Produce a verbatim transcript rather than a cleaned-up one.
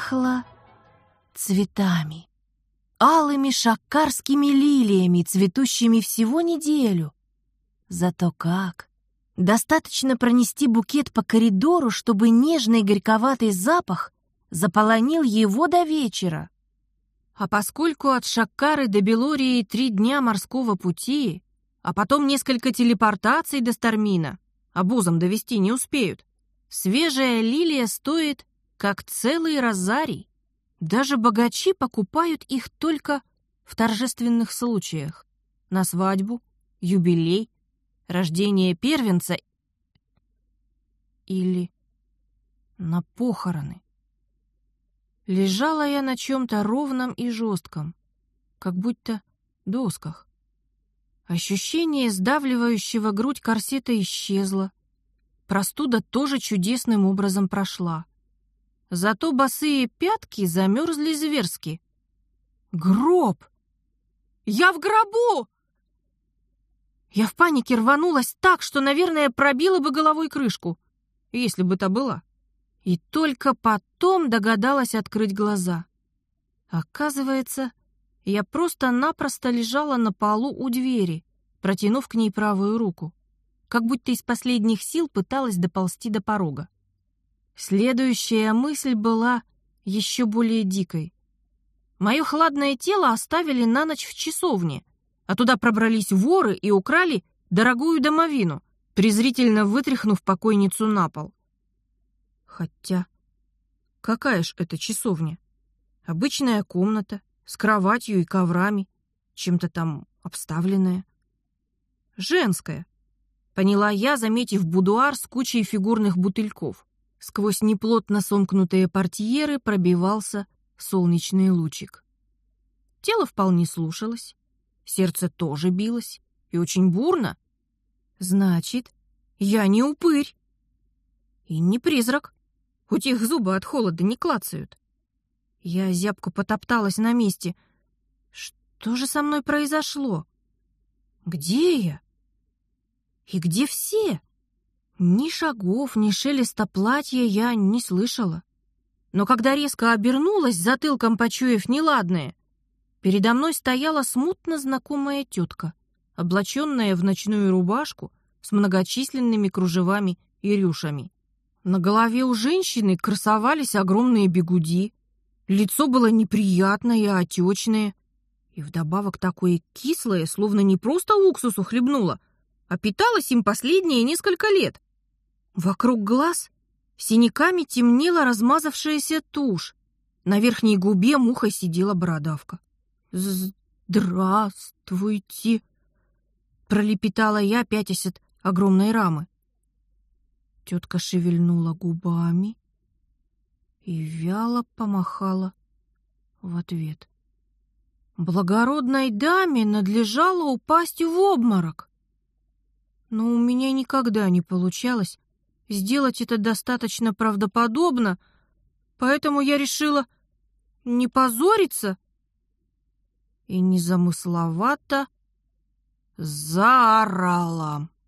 Пахло цветами, алыми шаккарскими лилиями, цветущими всего неделю. Зато как! Достаточно пронести букет по коридору, чтобы нежный горьковатый запах заполонил его до вечера. А поскольку от Шаккары до Белории три дня морского пути, а потом несколько телепортаций до Стармина, обозом довести не успеют, свежая лилия стоит, как целый розарий. Даже богачи покупают их только в торжественных случаях. На свадьбу, юбилей, рождение первенца или на похороны. Лежала я на чем-то ровном и жестком, как будто досках. Ощущение сдавливающего грудь корсета исчезло. Простуда тоже чудесным образом прошла. Зато босые пятки замерзли зверски. Гроб! Я в гробу! Я в панике рванулась так, что, наверное, пробила бы головой крышку, если бы та была. И только потом догадалась открыть глаза. Оказывается, я просто-напросто лежала на полу у двери, протянув к ней правую руку, как будто из последних сил пыталась доползти до порога. Следующая мысль была еще более дикой. Мое хладное тело оставили на ночь в часовне, а туда пробрались воры и украли дорогую домовину, презрительно вытряхнув покойницу на пол. Хотя, какая ж это часовня? Обычная комната с кроватью и коврами, чем-то там обставленная. Женская, поняла я, заметив будуар с кучей фигурных бутыльков. Сквозь неплотно сомкнутые портьеры пробивался солнечный лучик. Тело вполне слушалось, сердце тоже билось, и очень бурно. Значит, я не упырь и не призрак, хоть их зубы от холода не клацают. Я зябко потопталась на месте. Что же со мной произошло? Где я? И где все? Ни шагов, ни шелеста платья я не слышала. Но когда резко обернулась, затылком почуяв неладное, передо мной стояла смутно знакомая тетка, облаченная в ночную рубашку с многочисленными кружевами и рюшами. На голове у женщины красовались огромные бигуди, лицо было неприятное, отечное, и вдобавок такое кислое, словно не просто уксусу хлебнула, а питалась им последние несколько лет. Вокруг глаз синяками темнела размазавшаяся тушь, на верхней губе мухой сидела бородавка. «Здравствуйте!» — пролепетала я, пятясь от огромной рамы. Тетка шевельнула губами и вяло помахала в ответ. Благородной даме надлежало упасть в обморок. Но у меня никогда не получалось сделать это достаточно правдоподобно, поэтому я решила не позориться и незамысловато заорала.